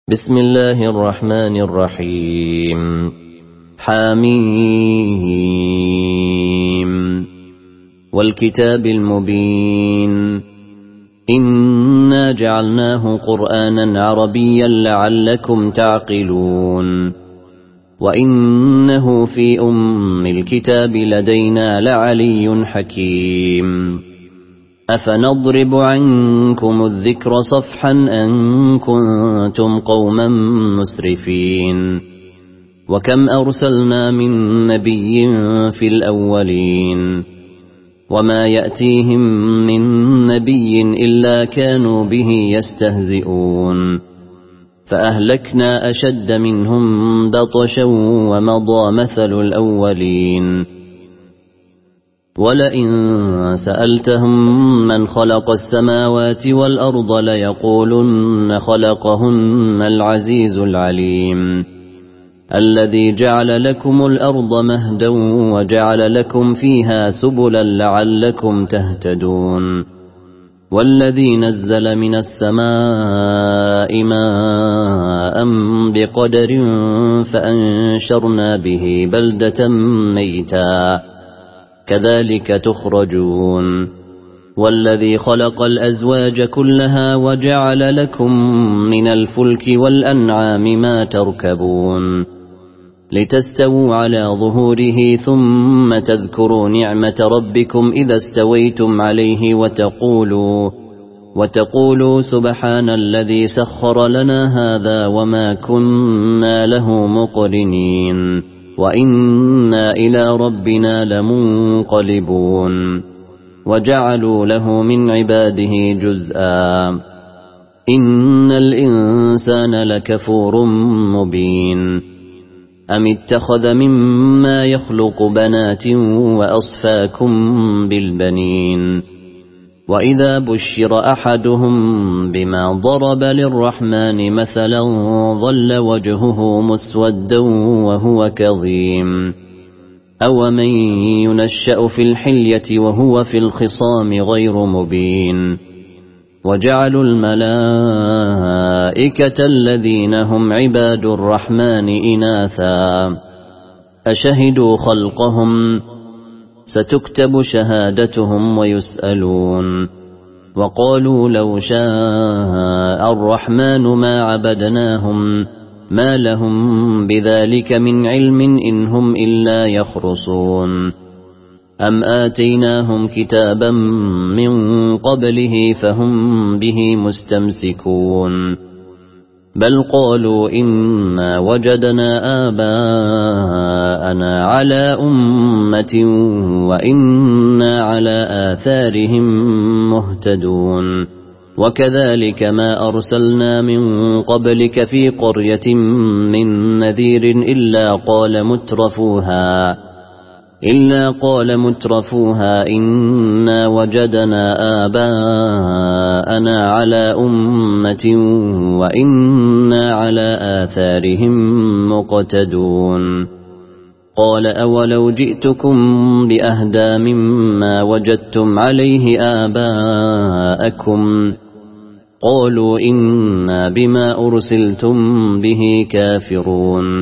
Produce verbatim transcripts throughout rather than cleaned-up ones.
بسم الله الرحمن الرحيم حميم والكتاب المبين إنا جعلناه قرآنا عربيا لعلكم تعقلون وإنه في أم الكتاب لدينا لعلي حكيم أفنضرب عنكم الذكر صفحا أن كنتم قوما مسرفين وكم أرسلنا من نبي في الأولين وما يأتيهم من نبي إلا كانوا به يستهزئون فأهلكنا أشد منهم بطشا ومضى مثل الأولين ولئن سألتهم من خلق السماوات والأرض ليقولن خلقهن العزيز العليم الذي جعل لكم الأرض مهدا وجعل لكم فيها سبلا لعلكم تهتدون والذي نزل من السماء ماء بقدر فأنشرنا به بلدة ميتا كذلك تخرجون والذي خلق الأزواج كلها وجعل لكم من الفلك والأنعام ما تركبون لتستووا على ظهوره ثم تذكروا نعمة ربكم إذا استويتم عليه وتقولوا وتقولوا سبحان الذي سخر لنا هذا وما كنا له مقرنين وإنا إلى ربنا لمنقلبون وجعلوا له من عباده جزءا إن الإنسان لكفور مبين أم اتخذ مما يخلق بنات وأصفاكم بالبنين وإذا بشر أحدهم بما ضرب للرحمن مثلا ظل وجهه مسودا وهو كظيم أومن ينشأ في الحلية وهو في الخصام غير مبين وجعلوا الملائكة الذين هم عباد الرحمن إناثا أشهدوا خلقهم ستكتب شهادتهم ويسألون وقالوا لو شاء الرحمن ما عبدناهم ما لهم بذلك من علم إن هم إلا يخرصون أم آتيناهم كتابا من قبله فهم به مستمسكون بل قالوا إنا وجدنا آباءنا على أمة وإنا على آثارهم مهتدون وكذلك ما أرسلنا من قبلك في قرية من نذير إلا قال مترفوها إلا قال مترفوها إنا وجدنا آباءنا على أمة وإنا على آثارهم مقتدون قال أولو جئتكم بأهدى مما وجدتم عليه آباءكم قالوا إنا بما أرسلتم به كافرون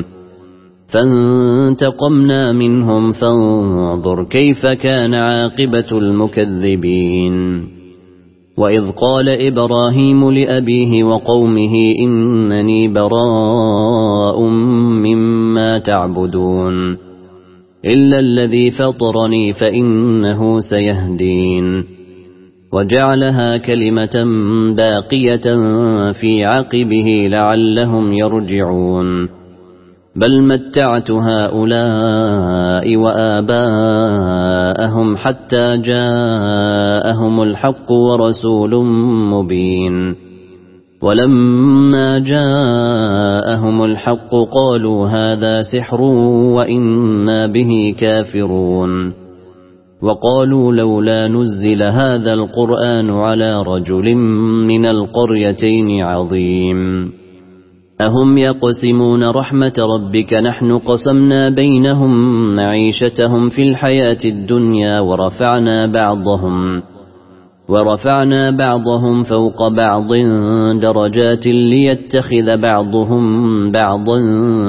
فانتقمنا منهم فانظر كيف كان عاقبة المكذبين وإذ قال إبراهيم لأبيه وقومه إنني براء مما تعبدون إلا الذي فطرني فإنه سيهدين وجعلها كلمة باقية في عقبه لعلهم يرجعون بل متعت هؤلاء وآباءهم حتى جاءهم الحق ورسول مبين ولما جاءهم الحق قالوا هذا سحر وإنا به كافرون وقالوا لولا نزل هذا القرآن على رجل من القريتين عظيم أهم يقسمون رحمة ربك نحن قسمنا بينهم معيشتهم في الحياة الدنيا ورفعنا بعضهم ورفعنا بعضهم فوق بعض درجات ليتخذ بعضهم بعضا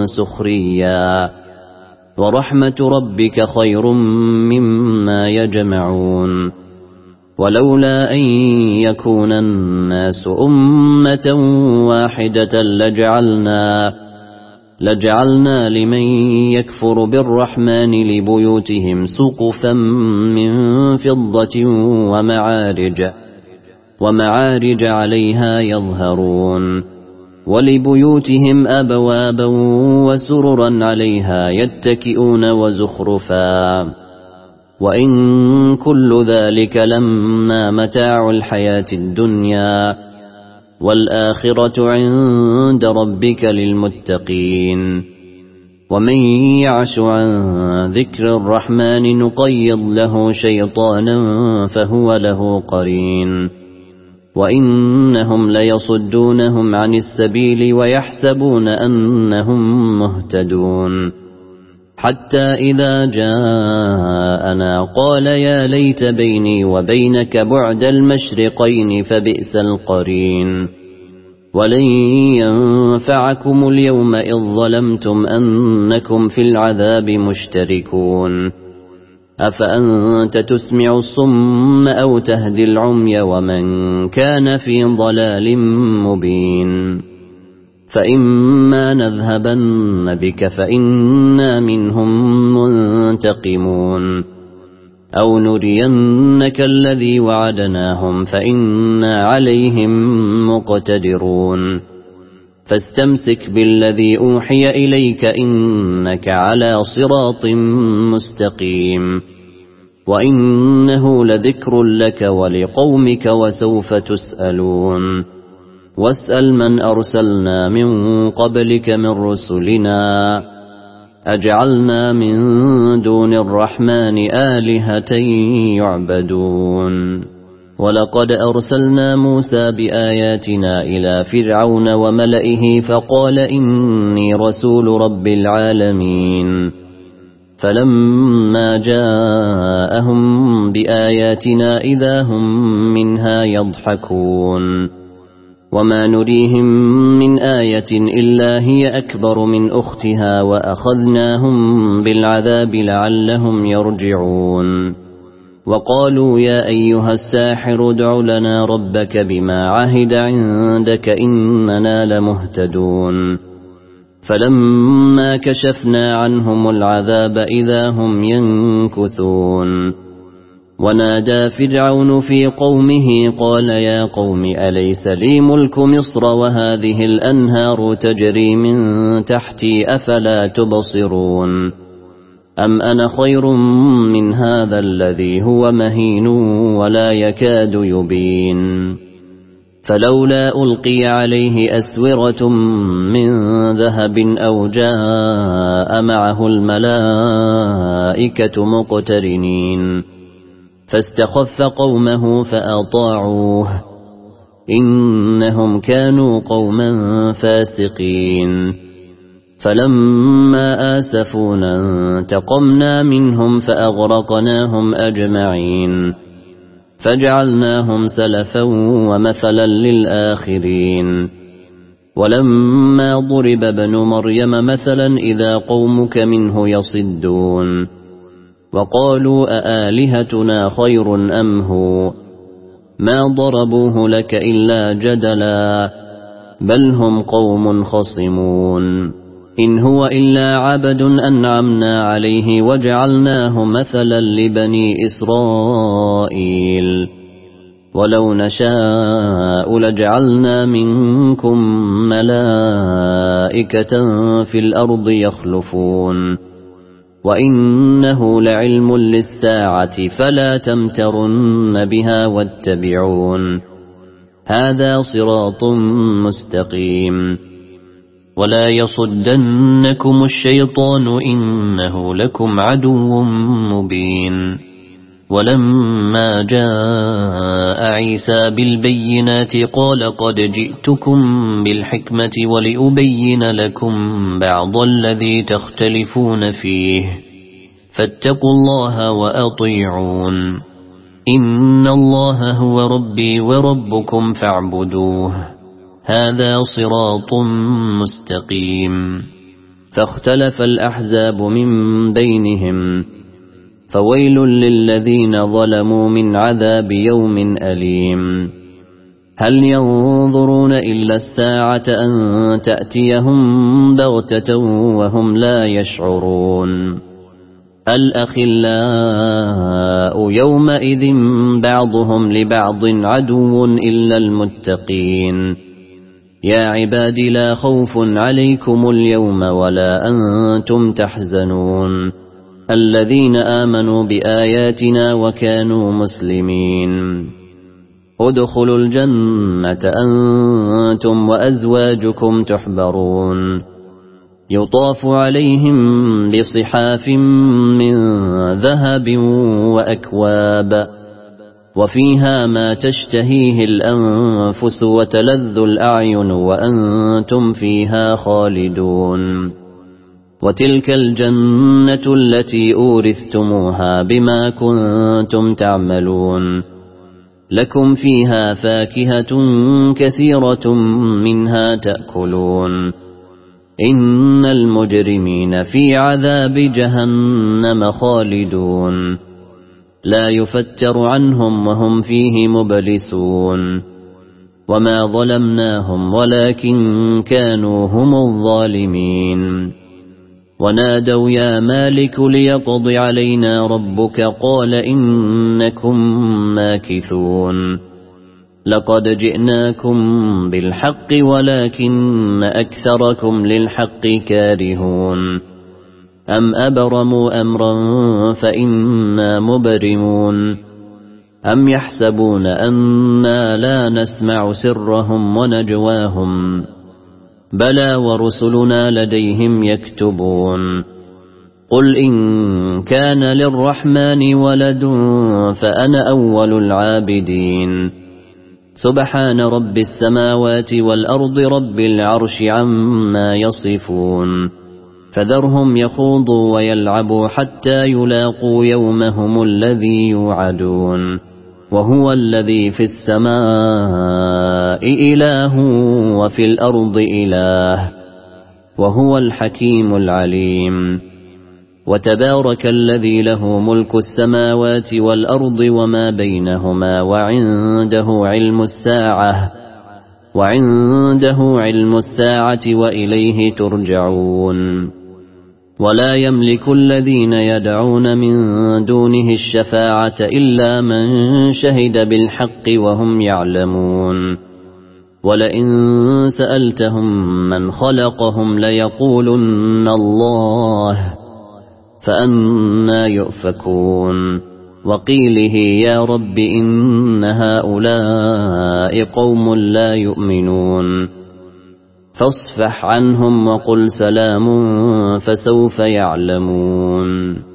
سخريا ورحمة ربك خير مما يجمعون ولولا أن يكون الناس أمة واحدة لجعلنا لجعلنا لمن يكفر بالرحمن لبيوتهم سقفا من فضة ومعارج ومعارج عليها يظهرون ولبيوتهم أبوابا وسررا عليها يتكئون وزخرفا وإن كل ذلك لما متاع الحياة الدنيا والآخرة عند ربك للمتقين ومن يعش عن ذكر الرحمن نقيض له شيطانا فهو له قرين وإنهم ليصدونهم عن السبيل ويحسبون أنهم مهتدون حتى إذا جاءنا قال يا ليت بيني وبينك بعد المشرقين فبئس القرين ولن ينفعكم اليوم إذ ظلمتم أنكم في العذاب مشتركون أفأنت تسمع الصم أو تهدي العمي ومن كان في ضلال مبين فإما نذهبن بك فإنا منهم منتقمون أو نرينك الذي وعدناهم فإنا عليهم مقتدرون فاستمسك بالذي أوحي إليك إنك على صراط مستقيم وإنه لذكر لك ولقومك وسوف تسألون واسأل من أرسلنا من قبلك من رسلنا أجعلنا من دون الرحمن آلهة يعبدون ولقد أرسلنا موسى بآياتنا إلى فرعون وملئه فقال إني رسول رب العالمين فلما جاءهم بآياتنا إذا هم منها يضحكون وما نريهم من آية إلا هي أكبر من أختها وأخذناهم بالعذاب لعلهم يرجعون وقالوا يا أيها الساحر ادع لنا ربك بما عهد عندك إننا لمهتدون فلما كشفنا عنهم العذاب إذا هم ينكثون ونادى فرعون في قومه قال يا قوم أليس لي ملك مصر وهذه الأنهار تجري من تحتي أفلا تبصرون أم أنا خير من هذا الذي هو مهين ولا يكاد يبين فلولا ألقي عليه أسورة من ذهب أو جاء معه الملائكة مقترنين فاستخف قومه فأطاعوه إنهم كانوا قوما فاسقين فلما آسفونا انتقمنا منهم فأغرقناهم أجمعين فجعلناهم سلفا ومثلا للآخرين ولما ضرب ابن مريم مثلا إذا قومك منه يصدون وقالوا أآلهتنا خير أم هو ما ضربوه لك إلا جدلا بل هم قوم خصمون إن هو إلا عبد أنعمنا عليه وجعلناه مثلا لبني إسرائيل ولو نشاء لجعلنا منكم ملائكة في الأرض يخلفون وإنه لعلم للساعة فلا تمترن بها واتبعون هذا صراط مستقيم ولا يصدنكم الشيطان إنه لكم عدو مبين ولما جاء عيسى بالبينات قال قد جئتكم بالحكمة ولأبين لكم بعض الذي تختلفون فيه فاتقوا الله وأطيعون إن الله هو ربي وربكم فاعبدوه هذا صراط مستقيم. فاختلف الأحزاب من بينهم فويل للذين ظلموا من عذاب يوم أليم. هل ينظرون إلا الساعة أن تأتيهم بغتة وهم لا يشعرون. الأخلاء يومئذ بعضهم لبعض عدو إلا المتقين. يا عباد لا خوف عليكم اليوم ولا أنتم تحزنون الذين آمنوا بآياتنا وكانوا مسلمين. ادخلوا الجنة أنتم وأزواجكم تحبرون يطاف عليهم بصحاف من ذهب وأكواب وفيها ما تشتهيه الأنفس وتلذ الأعين وأنتم فيها خالدون. وتلك الجنة التي أورثتموها بما كنتم تعملون لكم فيها فاكهة كثيرة منها تأكلون. إن المجرمين في عذاب جهنم خالدون لا يفتر عنهم وهم فيه مبلسون. وما ظلمناهم ولكن كانوا هم الظالمين. ونادوا يا مالك ليقض علينا ربك قال إنكم ماكثون. لقد جئناكم بالحق ولكن أكثركم للحق كارهون. أم أبرموا أمرا فإنا مبرمون. أم يحسبون أنا لا نسمع سرهم ونجواهم بلى ورسلنا لديهم يكتبون. قل إن كان للرحمن ولد فأنا أول العابدين. سبحان رب السماوات والأرض رب العرش عما يصفون. فذرهم يخوضوا ويلعبوا حتى يلاقوا يومهم الذي يوعدون. وهو الذي في السماء إله وفي الأرض إله وهو الحكيم العليم. وتبارك الذي له ملك السماوات والأرض وما بينهما وعنده علم الساعة وعنده علم الساعة وإليه ترجعون. ولا يملك الذين يدعون من دونه الشفاعة إلا من شهد بالحق وهم يعلمون. ولئن سألتهم من خلقهم ليقولن الله فأنى يؤفكون. وقيله يا رب إن هؤلاء قوم لا يؤمنون فاصفح عنهم وقل سلام فسوف يعلمون.